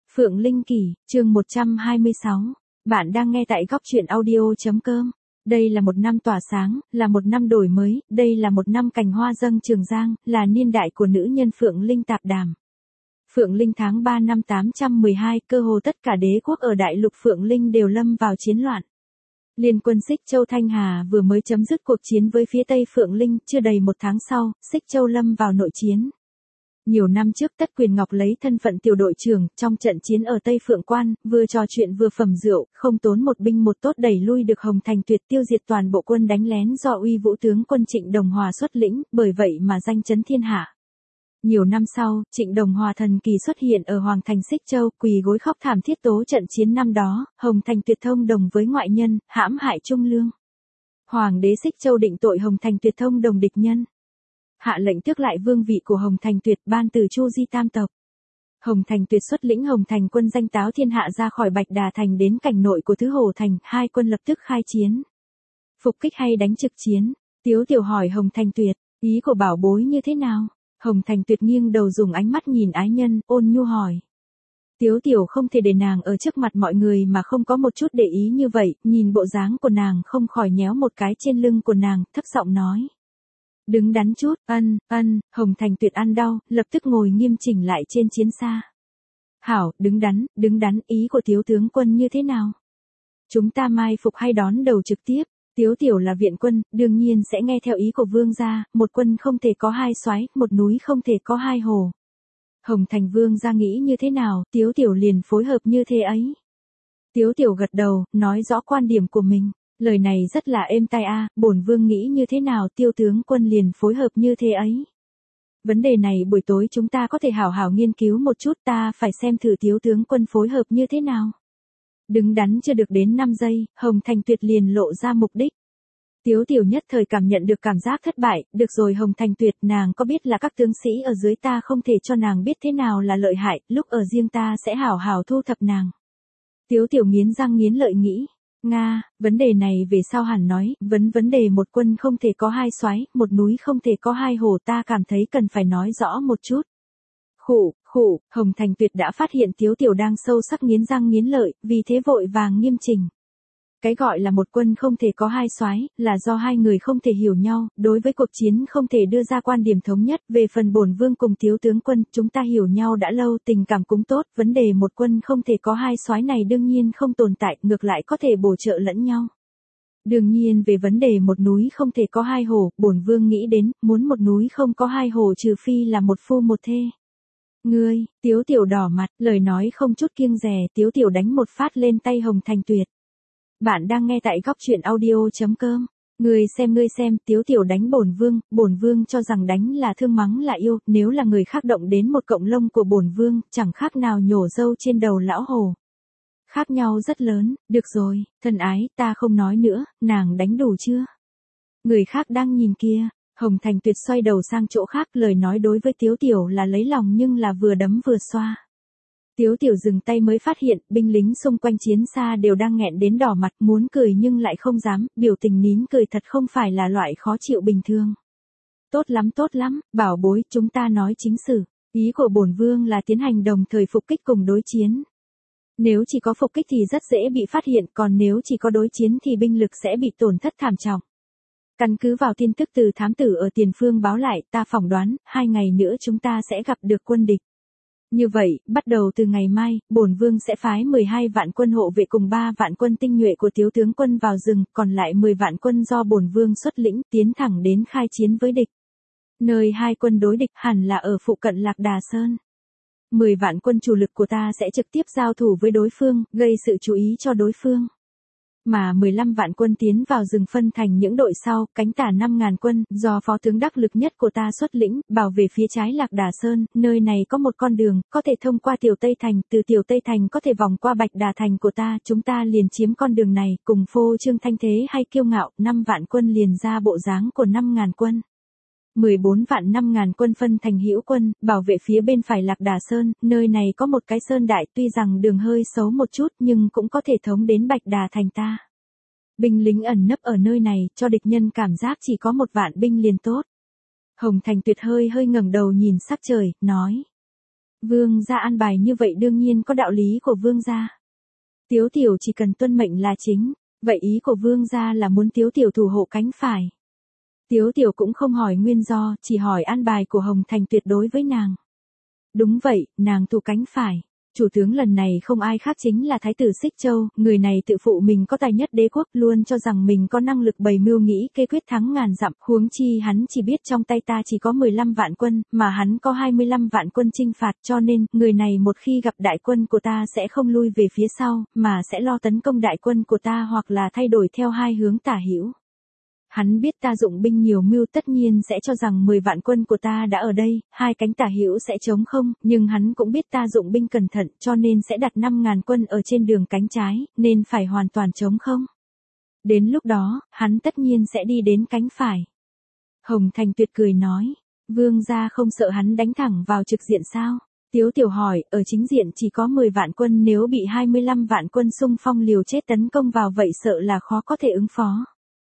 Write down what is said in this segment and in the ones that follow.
Phượng Linh Kỳ, chương 126. Bạn đang nghe tại góc truyện audio.com. Đây là một năm tỏa sáng, là một năm đổi mới, đây là một năm cành hoa dâng Trường Giang, là niên đại của nữ nhân Phượng Linh tạp đàm. Phượng Linh tháng 3 năm 812, cơ hồ tất cả đế quốc ở đại lục Phượng Linh đều lâm vào chiến loạn. Liên quân Xích Châu Thanh Hà vừa mới chấm dứt cuộc chiến với phía Tây Phượng Linh, chưa đầy một tháng sau, Xích Châu lâm vào nội chiến. Nhiều năm trước Tất Quyền Ngọc lấy thân phận tiểu đội trưởng, trong trận chiến ở Tây Phượng Quan, vừa trò chuyện vừa phẩm rượu, không tốn một binh một tốt đẩy lui được Hồng Thành Tuyệt, tiêu diệt toàn bộ quân đánh lén do uy vũ tướng quân Trịnh Đồng Hòa xuất lĩnh, bởi vậy mà danh chấn thiên hạ. Nhiều năm sau, Trịnh Đồng Hòa thần kỳ xuất hiện ở Hoàng thành Xích Châu, quỳ gối khóc thảm thiết tố trận chiến năm đó, Hồng Thành Tuyệt thông đồng với ngoại nhân, hãm hại Trung Lương. Hoàng đế Xích Châu định tội Hồng Thành Tuyệt thông đồng địch nhân, hạ lệnh tước lại vương vị của Hồng Thành Tuyệt, ban từ Chu Di tam tộc. Hồng Thành Tuyệt xuất lĩnh Hồng Thành quân danh táo thiên hạ ra khỏi Bạch Đà thành đến cảnh nội của Thứ Hồ thành, hai quân lập tức khai chiến. Phục kích hay đánh trực chiến? Tiếu Tiểu hỏi Hồng Thành Tuyệt, ý của bảo bối như thế nào? Hồng Thành Tuyệt nghiêng đầu dùng ánh mắt nhìn ái nhân, ôn nhu hỏi. Tiếu Tiểu không thể để nàng ở trước mặt mọi người mà không có một chút để ý như vậy, nhìn bộ dáng của nàng không khỏi nhéo một cái trên lưng của nàng, thấp giọng nói. Đứng đắn chút, Hồng Thành Tuyệt ăn đau, lập tức ngồi nghiêm chỉnh lại trên chiến xa. Hảo, đứng đắn, ý của Tiếu tướng quân như thế nào? Chúng ta mai phục hay đón đầu trực tiếp? Tiếu Tiểu là viện quân, đương nhiên sẽ nghe theo ý của vương gia, một quân không thể có hai soái, một núi không thể có hai hồ. Hồng Thành vương gia nghĩ như thế nào, Tiếu Tiểu liền phối hợp như thế ấy. Tiếu Tiểu gật đầu, nói rõ quan điểm của mình. Lời này rất là êm tai a, bổn vương nghĩ như thế nào, Tiêu tướng quân liền phối hợp như thế ấy. Vấn đề này buổi tối chúng ta có thể hảo hảo nghiên cứu một chút, ta phải xem thử Tiếu tướng quân phối hợp như thế nào. Đứng đắn chưa được đến 5 giây, Hồng Thành Tuyệt liền lộ ra mục đích. Tiếu Tiểu nhất thời cảm nhận được cảm giác thất bại, được rồi Hồng Thành Tuyệt, nàng có biết là các tướng sĩ ở dưới ta không thể cho nàng biết thế nào là lợi hại, lúc ở riêng ta sẽ hảo hảo thu thập nàng. Tiếu Tiểu nghiến răng nghiến lợi nghĩ. Nga, vấn đề này về sau hẳn nói, vấn đề một quân không thể có hai soái, một núi không thể có hai hồ, ta cảm thấy cần phải nói rõ một chút. Khụ, Hồng Thành Tuyệt đã phát hiện Tiếu Tiểu đang sâu sắc nghiến răng nghiến lợi, vì thế vội vàng nghiêm chỉnh. Cái gọi là một quân không thể có hai soái, là do hai người không thể hiểu nhau, đối với cuộc chiến không thể đưa ra quan điểm thống nhất, về phần bổn vương cùng Tiếu tướng quân, chúng ta hiểu nhau đã lâu, tình cảm cũng tốt, vấn đề một quân không thể có hai soái này đương nhiên không tồn tại, ngược lại có thể bổ trợ lẫn nhau. Đương nhiên về vấn đề một núi không thể có hai hồ, bổn vương nghĩ đến, muốn một núi không có hai hồ trừ phi là một phu một thê. Ngươi, Tiếu Tiểu đỏ mặt, lời nói không chút kiêng dè, Tiếu Tiểu đánh một phát lên tay Hồng Thành Tuyệt. Bạn đang nghe tại góc truyện audio.com. Ngươi xem, Tiếu Tiểu đánh bổn vương cho rằng đánh là thương mắng là yêu, nếu là người khác động đến một cọng lông của bổn vương, chẳng khác nào nhổ râu trên đầu lão hồ. Khác nhau rất lớn, được rồi, thân ái, ta không nói nữa, nàng đánh đủ chưa? Người khác đang nhìn kia, Hồng Thành Tuyệt xoay đầu sang chỗ khác, lời nói đối với Tiếu Tiểu là lấy lòng nhưng là vừa đấm vừa xoa. Tiếu Tiểu dừng tay mới phát hiện, binh lính xung quanh chiến xa đều đang nghẹn đến đỏ mặt, muốn cười nhưng lại không dám, biểu tình nín cười thật không phải là loại khó chịu bình thường. Tốt lắm, bảo bối, chúng ta nói chính sự, ý của bổn vương là tiến hành đồng thời phục kích cùng đối chiến. Nếu chỉ có phục kích thì rất dễ bị phát hiện, còn nếu chỉ có đối chiến thì binh lực sẽ bị tổn thất thảm trọng. Căn cứ vào tin tức từ thám tử ở tiền phương báo lại, ta phỏng đoán, 2 ngày nữa chúng ta sẽ gặp được quân địch. Như vậy, bắt đầu từ ngày mai, bổn vương sẽ phái 12 vạn quân hộ vệ cùng 3 vạn quân tinh nhuệ của Tiếu tướng quân vào rừng, còn lại 10 vạn quân do bổn vương xuất lĩnh, tiến thẳng đến khai chiến với địch. Nơi hai quân đối địch hẳn là ở phụ cận Lạc Đà Sơn. 10 vạn quân chủ lực của ta sẽ trực tiếp giao thủ với đối phương, gây sự chú ý cho đối phương. Mà 15 vạn quân tiến vào rừng phân thành những đội sau, cánh tả 5.000 quân, do phó tướng đắc lực nhất của ta xuất lĩnh, bảo vệ phía trái Lạc Đà Sơn, nơi này có một con đường, có thể thông qua Tiểu Tây Thành, từ Tiểu Tây Thành có thể vòng qua Bạch Đà Thành của ta, chúng ta liền chiếm con đường này, cùng phô trương thanh thế hay kiêu ngạo, 5 vạn quân liền ra bộ dáng của 5.000 quân. 14 vạn 5.000 quân phân thành hữu quân, bảo vệ phía bên phải Lạc Đà Sơn, nơi này có một cái sơn đại, tuy rằng đường hơi xấu một chút nhưng cũng có thể thống đến Bạch Đà Thành ta. Binh lính ẩn nấp ở nơi này, cho địch nhân cảm giác chỉ có 1 vạn binh liền tốt. Hồng Thành Tuyệt hơi ngẩng đầu nhìn sắc trời, nói. Vương gia an bài như vậy đương nhiên có đạo lý của vương gia. Tiếu tiểu chỉ cần tuân mệnh là chính, vậy ý của vương gia là muốn tiếu tiểu thủ hộ cánh phải. Tiếu tiểu cũng không hỏi nguyên do, chỉ hỏi an bài của Hồng Thành Tuyệt đối với nàng. Đúng vậy, nàng thủ cánh phải. Chủ tướng lần này không ai khác chính là Thái tử Xích Châu, người này tự phụ mình có tài nhất đế quốc, luôn cho rằng mình có năng lực bày mưu nghĩ kế quyết thắng ngàn dặm, huống chi hắn chỉ biết trong tay ta chỉ có 15 vạn quân, mà hắn có 25 vạn quân chinh phạt, cho nên, người này một khi gặp đại quân của ta sẽ không lui về phía sau, mà sẽ lo tấn công đại quân của ta hoặc là thay đổi theo hai hướng tả hữu. Hắn biết ta dụng binh nhiều mưu tất nhiên sẽ cho rằng 10 vạn quân của ta đã ở đây, hai cánh tả hữu sẽ trống không, nhưng hắn cũng biết ta dụng binh cẩn thận cho nên sẽ đặt 5.000 quân ở trên đường cánh trái, nên phải hoàn toàn trống không. Đến lúc đó, hắn tất nhiên sẽ đi đến cánh phải. Hồng Thành Tuyệt cười nói, vương gia không sợ hắn đánh thẳng vào trực diện sao? Tiếu tiểu hỏi, ở chính diện chỉ có 10 vạn quân nếu bị 25 vạn quân xung phong liều chết tấn công vào vậy sợ là khó có thể ứng phó.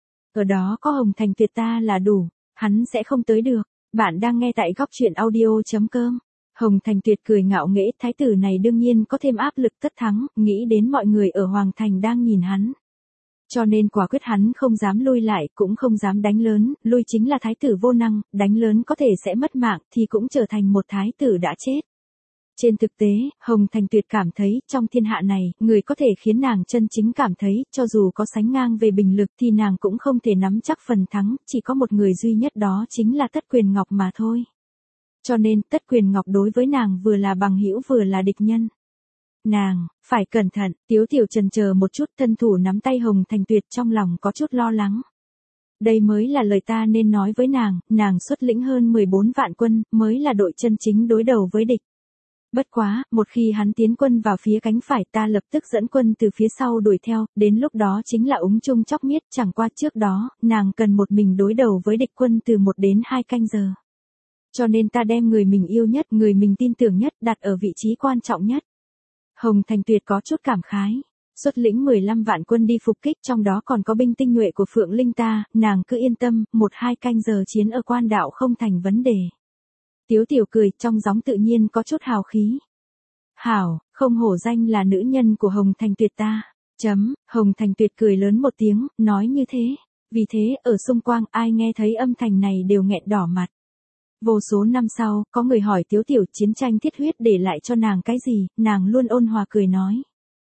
Ở đó có Hồng Thành Tuyệt ta là đủ, hắn sẽ không tới được. Bạn đang nghe tại góc truyện audio.com. Hồng Thành Tuyệt cười ngạo nghễ, thái tử này đương nhiên có thêm áp lực tất thắng, nghĩ đến mọi người ở Hoàng Thành đang nhìn hắn. Cho nên quả quyết hắn không dám lui lại, cũng không dám đánh lớn, lui chính là thái tử vô năng, đánh lớn có thể sẽ mất mạng, thì cũng trở thành một thái tử đã chết. Trên thực tế, Hồng Thành Tuyệt cảm thấy, trong thiên hạ này, người có thể khiến nàng chân chính cảm thấy, cho dù có sánh ngang về bình lực thì nàng cũng không thể nắm chắc phần thắng, chỉ có một người duy nhất đó chính là Tất Quyền Ngọc mà thôi. Cho nên, Tất Quyền Ngọc đối với nàng vừa là bằng hữu vừa là địch nhân. Nàng, phải cẩn thận, Tiếu tiểu chần chờ một chút, thân thủ nắm tay Hồng Thành Tuyệt trong lòng có chút lo lắng. Đây mới là lời ta nên nói với nàng xuất lĩnh hơn 14 vạn quân, mới là đội chân chính đối đầu với địch. Bất quá, một khi hắn tiến quân vào phía cánh phải ta lập tức dẫn quân từ phía sau đuổi theo, đến lúc đó chính là úng chung chóc miết, chẳng qua trước đó, nàng cần một mình đối đầu với địch quân từ 1 đến 2 canh giờ. Cho nên ta đem người mình yêu nhất, người mình tin tưởng nhất, đặt ở vị trí quan trọng nhất. Hồng Thành Tuyệt có chút cảm khái. Xuất lĩnh 15 vạn quân đi phục kích, trong đó còn có binh tinh nhuệ của Phượng Linh ta, nàng cứ yên tâm, 1-2 canh giờ chiến ở quan đạo không thành vấn đề. Tiếu tiểu cười, trong gióng tự nhiên có chút hào khí. Hảo, không hổ danh là nữ nhân của Hồng Thành Tuyệt ta. Hồng Thành Tuyệt cười lớn một tiếng, nói như thế. Vì thế, ở xung quanh ai nghe thấy âm thanh này đều nghẹn đỏ mặt. Vô số năm sau, có người hỏi Tiếu tiểu chiến tranh thiết huyết để lại cho nàng cái gì, nàng luôn ôn hòa cười nói.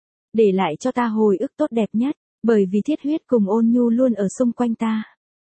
Để lại cho ta hồi ức tốt đẹp nhất, bởi vì thiết huyết cùng ôn nhu luôn ở xung quanh ta.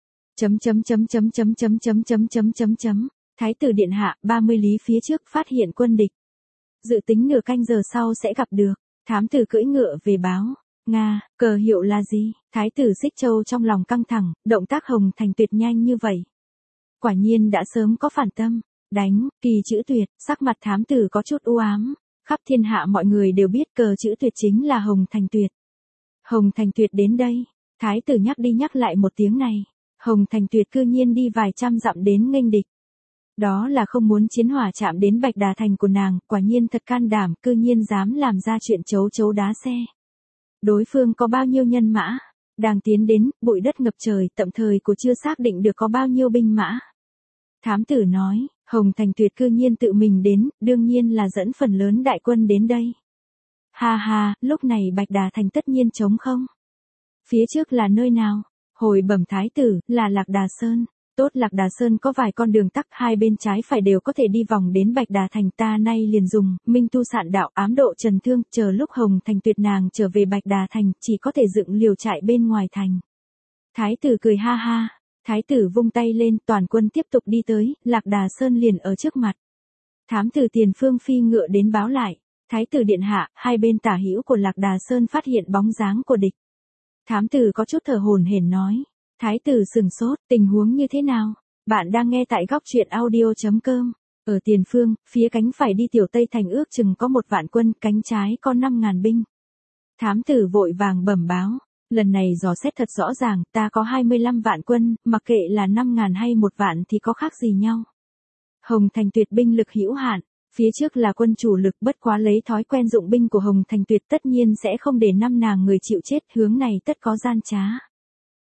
Thái tử điện hạ, 30 lý phía trước phát hiện quân địch. Dự tính nửa canh giờ sau sẽ gặp được. Thám tử cưỡi ngựa về báo. Nga, cờ hiệu là gì? Thái tử Xích Châu trong lòng căng thẳng, động tác Hồng Thành Tuyệt nhanh như vậy. Quả nhiên đã sớm có phản tâm. Đánh, kỳ chữ tuyệt, sắc mặt thám tử có chút u ám. Khắp thiên hạ mọi người đều biết cờ chữ tuyệt chính là Hồng Thành Tuyệt. Hồng Thành Tuyệt đến đây. Thái tử nhắc đi nhắc lại một tiếng này. Hồng Thành Tuyệt cư nhiên đi vài trăm dặm đến nghênh địch. Đó là không muốn chiến hỏa chạm đến Bạch Đà Thành của nàng, quả nhiên thật can đảm, cư nhiên dám làm ra chuyện chấu chấu đá xe. Đối phương có bao nhiêu nhân mã? Đang tiến đến, bụi đất ngập trời, tạm thời của chưa xác định được có bao nhiêu binh mã. Thám tử nói, Hồng Thành Tuyệt cư nhiên tự mình đến, đương nhiên là dẫn phần lớn đại quân đến đây. Ha ha, lúc này Bạch Đà Thành tất nhiên trống không. Phía trước là nơi nào? Hồi bẩm thái tử, là Lạc Đà Sơn. Tốt, Lạc Đà Sơn có vài con đường tắc, hai bên trái phải đều có thể đi vòng đến Bạch Đà Thành, ta nay liền dùng Minh Tu Sạn Đạo ám độ Trần Thương, chờ lúc Hồng Thành Tuyệt nàng trở về Bạch Đà Thành, chỉ có thể dựng liều trại bên ngoài thành. Thái tử cười ha ha, thái tử vung tay lên, toàn quân tiếp tục đi tới, Lạc Đà Sơn liền ở trước mặt. Thám tử Tiền Phương phi ngựa đến báo lại, thái tử điện hạ, hai bên tả hữu của Lạc Đà Sơn phát hiện bóng dáng của địch. Thám tử có chút thở hổn hển nói. Thái tử sừng sốt, tình huống như thế nào? Bạn đang nghe tại góc truyện audio.com. Ở tiền phương, phía cánh phải đi Tiểu Tây Thành ước chừng có 1 vạn quân, cánh trái có 5.000 binh. Thám tử vội vàng bẩm báo. Lần này dò xét thật rõ ràng, ta có 25 vạn quân, mặc kệ là 5.000 hay 1 vạn thì có khác gì nhau. Hồng Thành Tuyệt binh lực hữu hạn, phía trước là quân chủ lực, bất quá lấy thói quen dụng binh của Hồng Thành Tuyệt tất nhiên sẽ không để 5 nàng người chịu chết, hướng này tất có gian trá.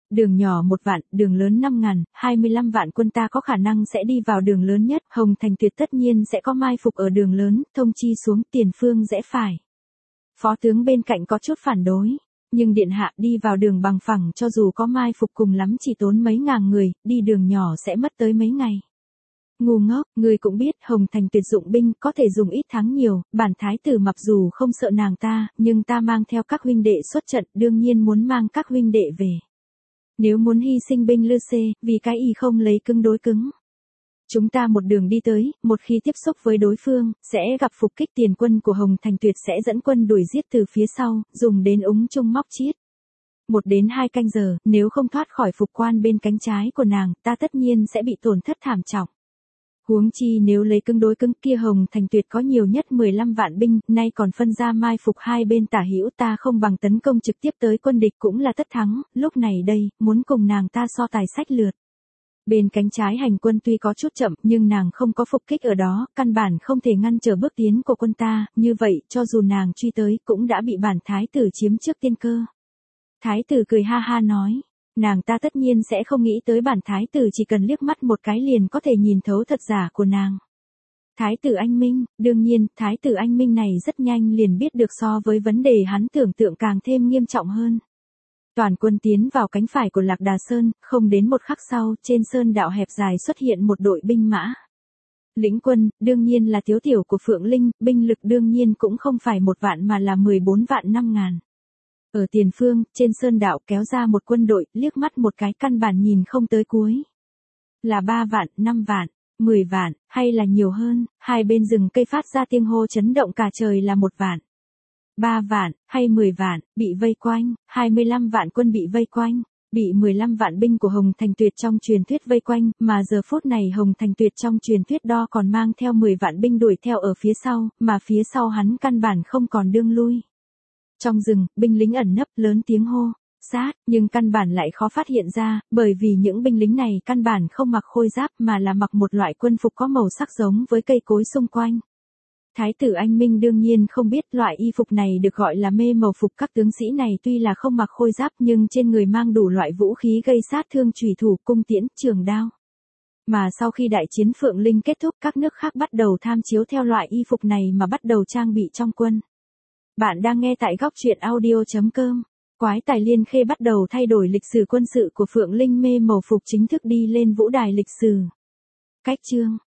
Đường nhỏ 1 vạn, đường lớn 5.000, 25 vạn quân ta có khả năng sẽ đi vào đường lớn nhất, Hồng Thành Tuyệt tất nhiên sẽ có mai phục ở đường lớn, thông chi xuống tiền phương rẽ phải. Phó tướng bên cạnh có chút phản đối, nhưng điện hạ đi vào đường bằng phẳng cho dù có mai phục cùng lắm chỉ tốn mấy ngàn người, đi đường nhỏ sẽ mất tới mấy ngày. Ngu ngốc, người cũng biết Hồng Thành Tuyệt dụng binh có thể dùng ít thắng nhiều, bản thái tử mặc dù không sợ nàng ta, nhưng ta mang theo các huynh đệ xuất trận đương nhiên muốn mang các huynh đệ về. Nếu muốn hy sinh binh lư xê, vì cái y không lấy cứng đối cứng. Chúng ta một đường đi tới, một khi tiếp xúc với đối phương, sẽ gặp phục kích tiền quân của Hồng Thành Tuyệt sẽ dẫn quân đuổi giết từ phía sau, dùng đến úng trung móc chiết. 1 đến 2 canh giờ, nếu không thoát khỏi phục quan bên cánh trái của nàng, ta tất nhiên sẽ bị tổn thất thảm trọng. Huống chi nếu lấy cứng đối cứng kia Hồng Thành Tuyệt có nhiều nhất 15 vạn binh, nay còn phân ra mai phục hai bên tả hữu ta không bằng tấn công trực tiếp tới quân địch cũng là tất thắng, lúc này đây, muốn cùng nàng ta so tài sách lược. Bên cánh trái hành quân tuy có chút chậm nhưng nàng không có phục kích ở đó, căn bản không thể ngăn trở bước tiến của quân ta, như vậy cho dù nàng truy tới cũng đã bị bản thái tử chiếm trước tiên cơ. Thái tử cười ha ha nói. Nàng ta tất nhiên sẽ không nghĩ tới bản thái tử chỉ cần liếc mắt một cái liền có thể nhìn thấu thật giả của nàng. Thái tử anh minh, đương nhiên, thái tử anh minh này rất nhanh liền biết được so với vấn đề hắn tưởng tượng càng thêm nghiêm trọng hơn. Toàn quân tiến vào cánh phải của Lạc Đà Sơn, không đến một khắc sau, trên sơn đạo hẹp dài xuất hiện một đội binh mã. Lĩnh quân, đương nhiên là thiếu tiểu của Phượng Linh, binh lực đương nhiên cũng không phải 1 vạn mà là 14 vạn 5.000. Ở tiền phương, trên sơn đạo kéo ra một quân đội, liếc mắt một cái căn bản nhìn không tới cuối. Là 3 vạn, 5 vạn, 10 vạn, hay là nhiều hơn, hai bên rừng cây phát ra tiếng hô chấn động cả trời là 1 vạn. 3 vạn, hay 10 vạn, bị vây quanh, 25 vạn quân bị vây quanh, bị 15 vạn binh của Hồng Thành Tuyệt trong truyền thuyết vây quanh, mà giờ phút này Hồng Thành Tuyệt trong truyền thuyết đo còn mang theo 10 vạn binh đuổi theo ở phía sau, mà phía sau hắn căn bản không còn đương lui. Trong rừng, binh lính ẩn nấp lớn tiếng hô, sát, nhưng căn bản lại khó phát hiện ra, bởi vì những binh lính này căn bản không mặc khôi giáp mà là mặc một loại quân phục có màu sắc giống với cây cối xung quanh. Thái tử anh minh đương nhiên không biết loại y phục này được gọi là mê màu phục, các tướng sĩ này tuy là không mặc khôi giáp nhưng trên người mang đủ loại vũ khí gây sát thương chủy thủ, cung tiễn, trường đao. Mà sau khi đại chiến Phượng Linh kết thúc các nước khác bắt đầu tham chiếu theo loại y phục này mà bắt đầu trang bị trong quân. Bạn đang nghe tại góc truyện audio.com. Quái tài Liên Khê bắt đầu thay đổi lịch sử quân sự của Phượng Linh, mê màu phục chính thức đi lên vũ đài lịch sử. Cách chương